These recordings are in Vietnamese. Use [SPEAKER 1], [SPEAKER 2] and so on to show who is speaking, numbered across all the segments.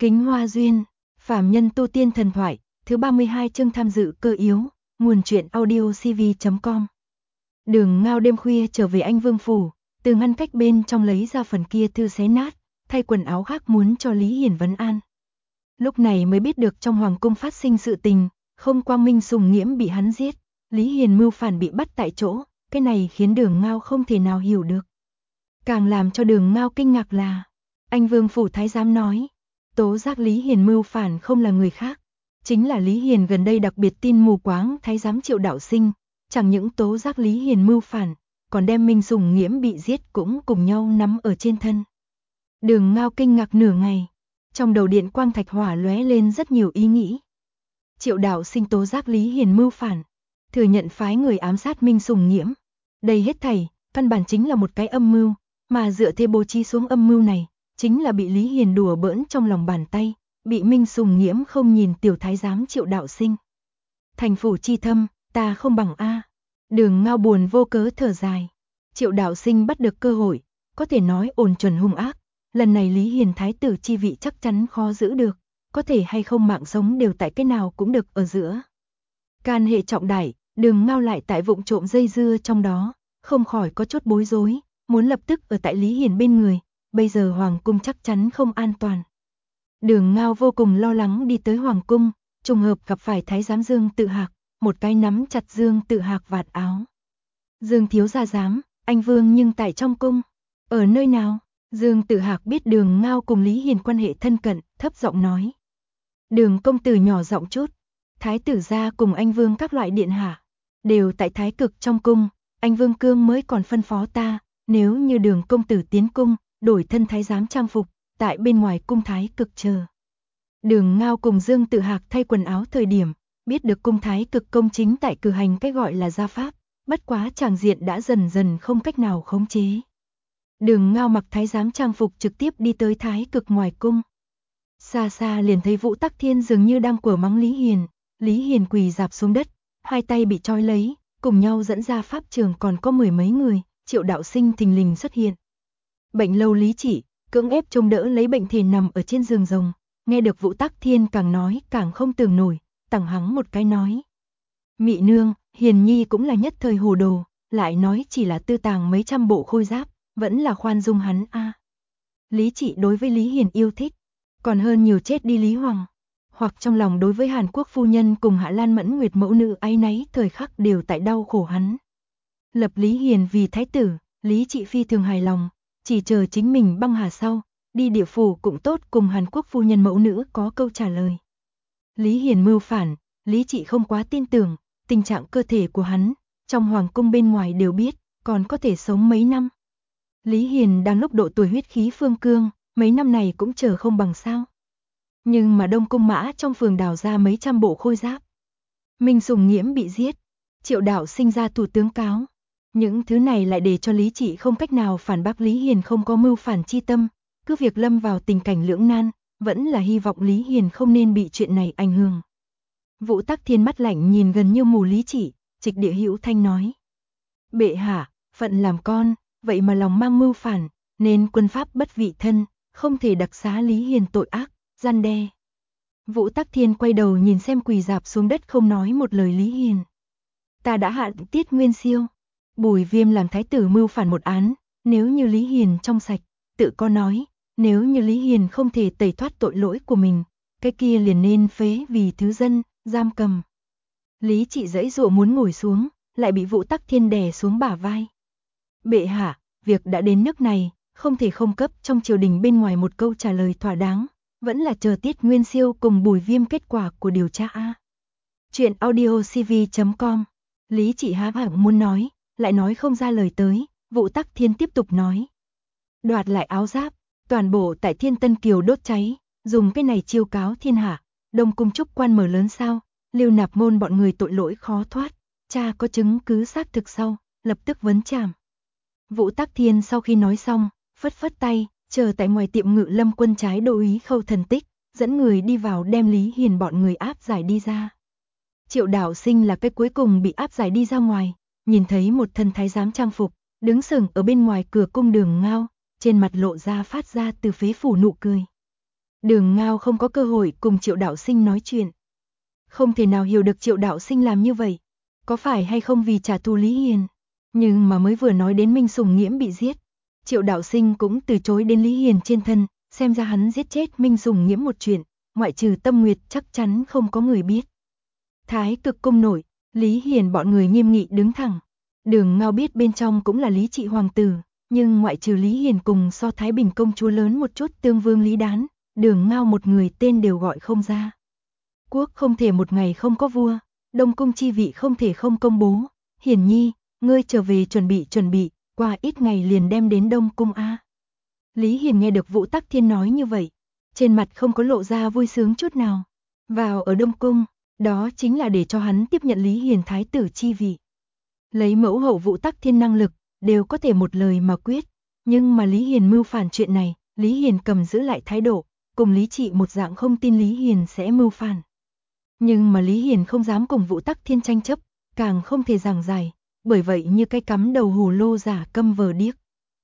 [SPEAKER 1] Kính Hoa Duyên, Phàm Nhân Tu Tiên Thần Thoại, thứ 32 chương tham dự cơ yếu, nguồn truyện audio cv.com. Đường Ngao đêm khuya trở về Anh Vương phủ, từ ngăn cách bên trong lấy ra phần kia thư xé nát, thay quần áo khác muốn cho Lý Hiền vấn an. Lúc này mới biết được trong hoàng cung phát sinh sự tình, không Quang Minh Sùng Nghiễm bị hắn giết, Lý Hiền mưu phản bị bắt tại chỗ, cái này khiến Đường Ngao không thể nào hiểu được. Càng làm cho Đường Ngao kinh ngạc là, Anh Vương phủ thái giám nói, tố giác Lý Hiền mưu phản không là người khác, chính là Lý Hiền gần đây đặc biệt tin mù quáng thái giám Triệu Đạo Sinh, chẳng những tố giác Lý Hiền mưu phản, còn đem Minh Sùng Nghiễm bị giết cũng cùng nhau nắm ở trên thân. Đường Ngao kinh ngạc nửa ngày, trong đầu điện quang thạch hỏa lóe lên rất nhiều ý nghĩ. Triệu Đạo Sinh tố giác Lý Hiền mưu phản, thừa nhận phái người ám sát Minh Sùng Nghiễm, đây hết thảy, căn bản chính là một cái âm mưu, mà dựa theo bố trí xuống âm mưu này, chính là bị Lý Hiền đùa bỡn trong lòng bàn tay, bị Minh Sùng Nghiễm không nhìn tiểu thái giám Triệu Đạo Sinh. Thành phủ chi thâm, ta không bằng a. Đường Ngao buồn vô cớ thở dài. Triệu Đạo Sinh bắt được cơ hội, có thể nói ổn chuẩn hung ác, lần này Lý Hiền thái tử chi vị chắc chắn khó giữ được, có thể hay không mạng sống đều tại cái nào cũng được ở giữa. Can hệ trọng đại, Đường Ngao lại tại vụng trộm dây dưa trong đó, không khỏi có chút bối rối, muốn lập tức ở tại Lý Hiền bên người, bây giờ hoàng cung chắc chắn không an toàn. Đường Ngao vô cùng lo lắng đi tới hoàng cung, trùng hợp gặp phải thái giám Dương Tự Hạc, một cái nắm chặt Dương Tự Hạc vạt áo. Dương thiếu gia giám, anh Vương nhưng tại trong cung, ở nơi nào? Dương Tự Hạc biết Đường Ngao cùng Lý Hiền quan hệ thân cận, thấp giọng nói. Đường công tử nhỏ giọng chút, thái tử gia cùng anh Vương các loại điện hạ, đều tại thái cực trong cung, anh Vương Cương mới còn phân phó ta, nếu như Đường công tử tiến cung, đổi thân thái giám trang phục, tại bên ngoài cung thái cực chờ. Đường Ngao cùng Dương Tự Hạc thay quần áo thời điểm, biết được cung thái cực công chính tại cử hành cái gọi là gia pháp, bất quá tràng diện đã dần dần không cách nào khống chế. Đường Ngao mặc thái giám trang phục trực tiếp đi tới thái cực ngoài cung. Xa xa liền thấy Vũ Tắc Thiên dường như đang quở mắng Lý Hiền, Lý Hiền quỳ rạp xuống đất, hai tay bị trói lấy, cùng nhau dẫn ra pháp trường còn có mười mấy người, Triệu Đạo Sinh thình lình xuất hiện. Bệnh lâu Lý Chỉ, cưỡng ép trông đỡ lấy bệnh thì nằm ở trên giường rồng, nghe được Vũ Tắc Thiên càng nói càng không tưởng nổi, tằng hắng một cái nói. Mị nương, Hiền Nhi cũng là nhất thời hồ đồ, lại nói chỉ là tư tàng mấy trăm bộ khôi giáp, vẫn là khoan dung hắn a. Lý Chỉ đối với Lý Hiền yêu thích, còn hơn nhiều chết đi Lý Hoàng, hoặc trong lòng đối với Hàn Quốc phu nhân cùng Hạ Lan Mẫn Nguyệt mẫu nữ áy náy thời khắc đều tại đau khổ hắn. Lập Lý Hiền vì thái tử, Lý Chỉ phi thường hài lòng, chỉ chờ chính mình băng hà sau, đi địa phủ cũng tốt cùng Hàn Quốc phu nhân mẫu nữ có câu trả lời. Lý Hiền mưu phản, Lý Chỉ không quá tin tưởng, tình trạng cơ thể của hắn, trong hoàng cung bên ngoài đều biết, còn có thể sống mấy năm. Lý Hiền đang lúc độ tuổi huyết khí phương cương, mấy năm này cũng chờ không bằng sao. Nhưng mà Đông Cung Mã trong phường đào ra mấy trăm bộ khôi giáp. Minh Sùng Nghiễm bị giết, Triệu Đạo Sinh ra thủ tướng cáo. Những thứ này lại để cho Lý Chỉ không cách nào phản bác Lý Hiền không có mưu phản chi tâm, cứ việc lâm vào tình cảnh lưỡng nan, vẫn là hy vọng Lý Hiền không nên bị chuyện này ảnh hưởng. Vũ Tắc Thiên mắt lạnh nhìn gần như mù Lý Chỉ, trịch địa hữu thanh nói. Bệ hạ, phận làm con, vậy mà lòng mang mưu phản, nên quân pháp bất vị thân, không thể đặc xá Lý Hiền tội ác, gian đe. Vũ Tắc Thiên quay đầu nhìn xem quỳ rạp xuống đất không nói một lời Lý Hiền. Ta đã hạn tiết nguyên siêu. Bùi Viêm làm thái tử mưu phản một án, nếu như Lý Hiền trong sạch, tự có nói, nếu như Lý Hiền không thể tẩy thoát tội lỗi của mình, cái kia liền nên phế vì thứ dân, giam cầm. Lý Chỉ giãy giụa muốn ngồi xuống, lại bị Vũ Tắc Thiên đè xuống bả vai. Bệ hạ, việc đã đến nước này, không thể không cấp trong triều đình bên ngoài một câu trả lời thỏa đáng, vẫn là chờ Tiết Nguyên Siêu cùng Bùi Viêm kết quả của điều tra a. Chuyện audio cv.com. Lý Chỉ há họng muốn nói, lại nói không ra lời tới, Vũ Tắc Thiên tiếp tục nói. Đoạt lại áo giáp, toàn bộ tại Thiên Tân Kiều đốt cháy, dùng cái này chiêu cáo thiên hạ, Đông Cung trúc quan mở lớn sao, Lưu Nạp Môn bọn người tội lỗi khó thoát, cha có chứng cứ xác thực sau, lập tức vấn trảm. Vũ Tắc Thiên sau khi nói xong, phất phất tay, chờ tại ngoài tiệm Ngự Lâm quân trái đô úy Khâu Thần Tích, dẫn người đi vào đem Lý Hiền bọn người áp giải đi ra. Triệu Đạo Sinh là cái cuối cùng bị áp giải đi ra ngoài, nhìn thấy một thân thái giám trang phục, đứng sừng ở bên ngoài cửa cung Đường Ngao, trên mặt lộ ra phát ra từ phế phủ nụ cười. Đường Ngao không có cơ hội cùng Triệu đạo sinh nói chuyện. Không thể nào hiểu được Triệu đạo sinh làm như vậy, có phải hay không vì trả thù Lý Hiền. Nhưng mà mới vừa nói đến Minh Sùng Nghiễm bị giết, Triệu đạo sinh cũng từ chối đến Lý Hiền trên thân, xem ra hắn giết chết Minh Sùng Nghiễm một chuyện, ngoại trừ Tâm Nguyệt chắc chắn không có người biết. Thái Cực cung nội, Lý Hiền bọn người nghiêm nghị đứng thẳng. Đường Ngao biết bên trong cũng là Lý Trị hoàng tử, nhưng ngoại trừ Lý Hiền cùng so Thái Bình công chúa lớn một chút Tương Vương Lý Đán, Đường Ngao một người tên đều gọi không ra. Quốc không thể một ngày không có vua, Đông cung chi vị không thể không công bố. Hiển nhi, ngươi trở về chuẩn bị, qua ít ngày liền đem đến Đông cung a. Lý Hiền nghe được Vũ Tắc Thiên nói như vậy, trên mặt không có lộ ra vui sướng chút nào. Vào ở Đông cung, đó chính là để cho hắn tiếp nhận Lý Hiền thái tử chi vị. Lấy mẫu hậu Vũ Tắc Thiên năng lực, đều có thể một lời mà quyết, nhưng mà Lý Hiền mưu phản chuyện này, Lý Hiền cầm giữ lại thái độ, cùng Lý Trị một dạng không tin Lý Hiền sẽ mưu phản. Nhưng mà Lý Hiền không dám cùng Vũ Tắc Thiên tranh chấp, càng không thể giảng giải, bởi vậy như cái cắm đầu hồ lô giả câm vờ điếc.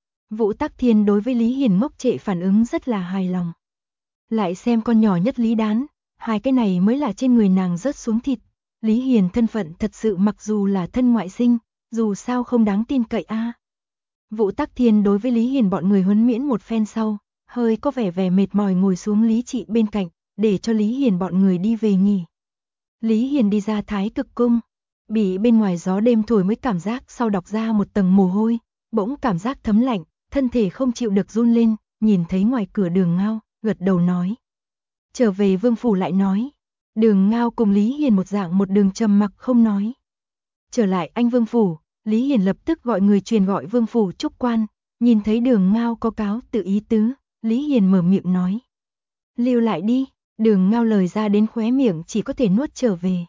[SPEAKER 1] Vũ Tắc Thiên đối với Lý Hiền ngốc trệ phản ứng rất là hài lòng. Lại xem con nhỏ nhất Lý Đán, hai cái này mới là trên người nàng rớt xuống thịt. Lý Hiền thân phận thật sự mặc dù là thân ngoại sinh, dù sao không đáng tin cậy a. Vũ Tắc Thiên đối với Lý Hiền bọn người huấn miễn một phen sau, hơi có vẻ mệt mỏi ngồi xuống Lý Trị bên cạnh, để cho Lý Hiền bọn người đi về nghỉ. Lý Hiền đi ra Thái Cực cung, bị bên ngoài gió đêm thổi mới cảm giác sau đọc ra một tầng mồ hôi, bỗng cảm giác thấm lạnh, thân thể không chịu được run lên, nhìn thấy ngoài cửa Đường Ngao, gật đầu nói. Trở về vương phủ lại nói. Đường Ngao cùng Lý Hiền một dạng một đường trầm mặc không nói. Trở lại anh vương phủ, Lý Hiền lập tức gọi người truyền gọi vương phủ trúc quan, nhìn thấy Đường Ngao có cáo tự ý tứ, Lý Hiền mở miệng nói. Lưu lại đi, Đường Ngao lời ra đến khóe miệng chỉ có thể nuốt trở về.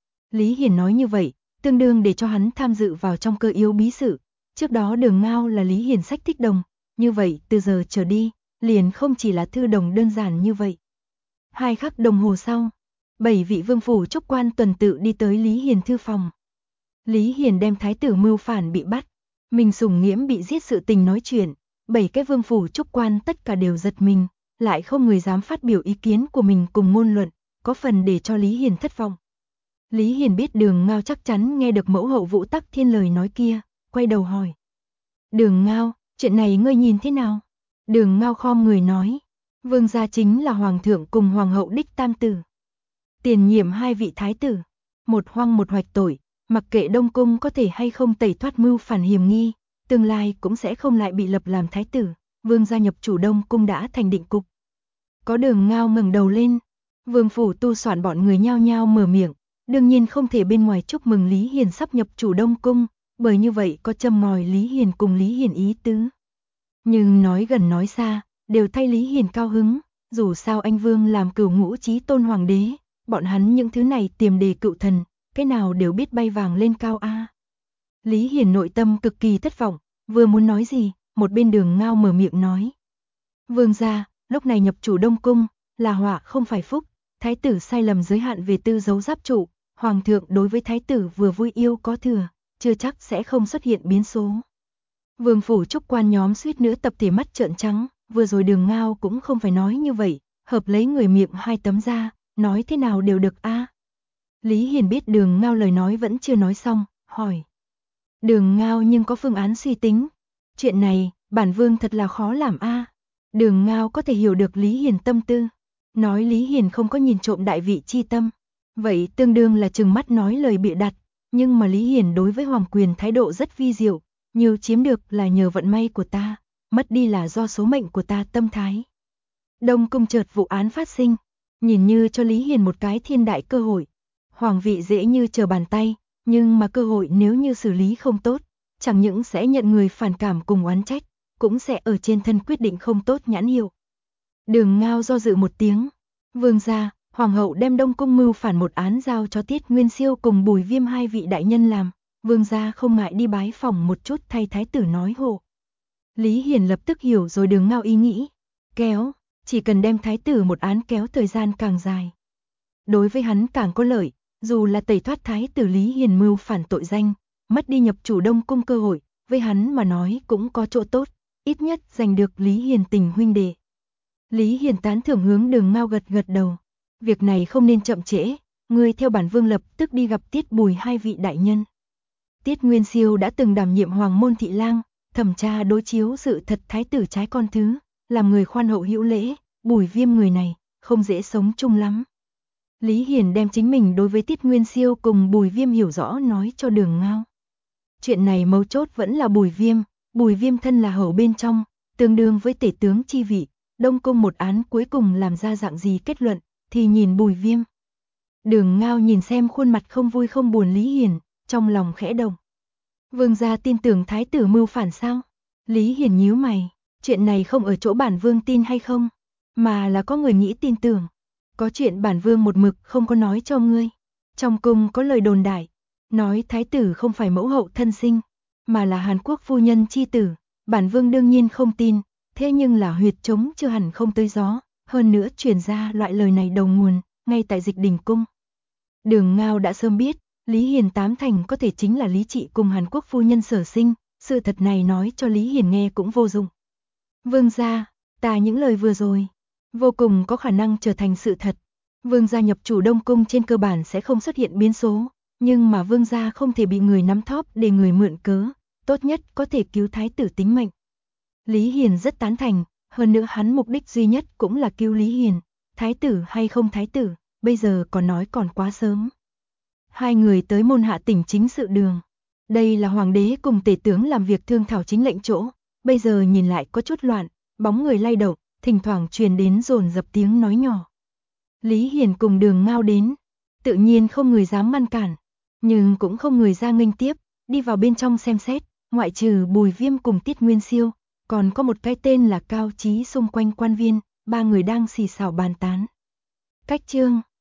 [SPEAKER 1] Lý Hiền nói như vậy, tương đương để cho hắn tham dự vào trong cơ yếu bí sự. Trước đó Đường Ngao là Lý Hiền sách thích đồng, như vậy từ giờ trở đi, liền không chỉ là thư đồng đơn giản như vậy. 2 khắc đồng hồ sau, 7 vị vương phủ trúc quan tuần tự đi tới Lý Hiền thư phòng. Lý Hiền đem thái tử mưu phản bị bắt, Minh Sùng Nghiễm bị giết sự tình nói chuyện, 7 cái vương phủ trúc quan tất cả đều giật mình, lại không người dám phát biểu ý kiến của mình cùng ngôn luận, có phần để cho Lý Hiền thất vọng. Lý Hiền biết Đường Ngao chắc chắn nghe được mẫu hậu Vũ Tắc Thiên lời nói kia, quay đầu hỏi. Đường Ngao, chuyện này ngươi nhìn thế nào? Đường Ngao khom người nói. Vương gia chính là hoàng thượng cùng hoàng hậu đích tam tử. Tiền nhiệm 2 vị thái tử, một hoang một hoạch tội, mặc kệ Đông cung có thể hay không tẩy thoát mưu phản hiểm nghi, tương lai cũng sẽ không lại bị lập làm thái tử. Vương gia nhập chủ Đông cung đã thành định cục. Có Đường Ngao ngẩng đầu lên, vương phủ tu soạn bọn người nhao nhao mở miệng, đương nhiên không thể bên ngoài chúc mừng Lý Hiền sắp nhập chủ Đông cung, bởi như vậy có châm ngòi Lý Hiền cùng Lý Hiền ý tứ. Nhưng nói gần nói xa, đều thay Lý Hiền cao hứng, dù sao anh vương làm cửu ngũ chí tôn hoàng đế, bọn hắn những thứ này tiềm đề cựu thần, cái nào đều biết bay vàng lên cao a. Lý Hiền nội tâm cực kỳ thất vọng, vừa muốn nói gì, một bên Đường Ngao mở miệng nói. Vương gia, lúc này nhập chủ Đông cung, là họa không phải phúc, thái tử sai lầm giới hạn về tư dấu giáp trụ, hoàng thượng đối với thái tử vừa vui yêu có thừa, chưa chắc sẽ không xuất hiện biến số. Vương phủ trúc quan nhóm suýt nữa tập thể mắt trợn trắng, vừa rồi Đường Ngao cũng không phải nói như vậy, hợp lấy người miệng 2 tấm ra, nói thế nào đều được a. Lý Hiền biết Đường Ngao lời nói vẫn chưa nói xong, hỏi. Đường Ngao nhưng có phương án suy tính. Chuyện này, bản vương thật là khó làm a. Đường Ngao có thể hiểu được Lý Hiền tâm tư, nói Lý Hiền không có nhìn trộm đại vị chi tâm, vậy tương đương là trừng mắt nói lời bịa đặt, nhưng mà Lý Hiền đối với hoàng quyền thái độ rất vi diệu, nhiều chiếm được là nhờ vận may của ta, mất đi là do số mệnh của ta tâm thái. Đông cung chợt vụ án phát sinh, nhìn như cho Lý Hiền một cái thiên đại cơ hội, hoàng vị dễ như trở bàn tay, nhưng mà cơ hội nếu như xử lý không tốt, chẳng những sẽ nhận người phản cảm cùng oán trách, cũng sẽ ở trên thân quyết định không tốt nhãn hiệu. Đường Ngao do dự một tiếng, vương gia, hoàng hậu đem Đông cung mưu phản một án giao cho Tiết Nguyên Siêu cùng Bùi Viêm 2 vị đại nhân làm, vương gia không ngại đi bái phòng một chút thay thái tử nói hộ. Lý Hiền lập tức hiểu rồi Đường Ngao ý nghĩ, kéo, chỉ cần đem thái tử một án kéo thời gian càng dài. Đối với hắn càng có lợi, dù là tẩy thoát thái tử Lý Hiền mưu phản tội danh, mất đi nhập chủ Đông cung cơ hội, với hắn mà nói cũng có chỗ tốt, ít nhất giành được Lý Hiền tình huynh đệ. Lý Hiền tán thưởng hướng Đường Ngao gật gật đầu. Việc này không nên chậm trễ, ngươi theo bản vương lập tức đi gặp Tiết Bùi hai vị đại nhân. Tiết Nguyên Siêu đã từng đảm nhiệm Hoàng môn thị lang, thẩm tra đối chiếu sự thật thái tử trái con thứ, làm người khoan hậu hữu lễ, Bùi Viêm người này, không dễ sống chung lắm. Lý Hiền đem chính mình đối với Tiết Nguyên Siêu cùng Bùi Viêm hiểu rõ nói cho Đường Ngao. Chuyện này mấu chốt vẫn là Bùi Viêm thân là hầu bên trong, tương đương với tể tướng chi vị, Đông Cung một án cuối cùng làm ra dạng gì kết luận, thì nhìn Bùi Viêm. Đường Ngao nhìn xem khuôn mặt không vui không buồn Lý Hiền, trong lòng khẽ động. Vương gia tin tưởng thái tử mưu phản sao? Lý Hiền nhíu mày, chuyện này không ở chỗ bản vương tin hay không, mà là có người nghĩ tin tưởng. Có chuyện bản vương một mực không có nói cho ngươi. Trong cung có lời đồn đại, nói thái tử không phải mẫu hậu thân sinh, mà là Hàn Quốc phu nhân chi tử. Bản vương đương nhiên không tin, thế nhưng là huyệt trống chưa hẳn không tới gió. Hơn nữa truyền ra loại lời này đầu nguồn, ngay tại Dịch Đình cung. Đường Ngao đã sớm biết, Lý Hiền tám thành có thể chính là Lý Trị cùng Hàn Quốc phu nhân sở sinh, sự thật này nói cho Lý Hiền nghe cũng vô dụng. Vương gia, ta những lời vừa rồi, vô cùng có khả năng trở thành sự thật. Vương gia nhập chủ Đông Cung trên cơ bản sẽ không xuất hiện biến số, nhưng mà vương gia không thể bị người nắm thóp để người mượn cớ, tốt nhất có thể cứu thái tử tính mệnh. Lý Hiền rất tán thành, hơn nữa hắn mục đích duy nhất cũng là cứu Lý Hiền, thái tử hay không thái tử, bây giờ còn nói còn quá sớm. Hai người tới môn hạ tỉnh chính sự đường. Đây là hoàng đế cùng tể tướng làm việc thương thảo chính lệnh chỗ, bây giờ nhìn lại có chút loạn, bóng người lay động, thỉnh thoảng truyền đến dồn dập tiếng nói nhỏ. Lý Hiền cùng Đường Ngao đến, tự nhiên không người dám ngăn cản, nhưng cũng không người ra nghênh tiếp, đi vào bên trong xem xét, ngoại trừ Bùi Viêm cùng Tiết Nguyên Siêu, còn có một cái tên là Cao Chí xung quanh quan viên, ba người đang xì xào bàn tán. Cách chương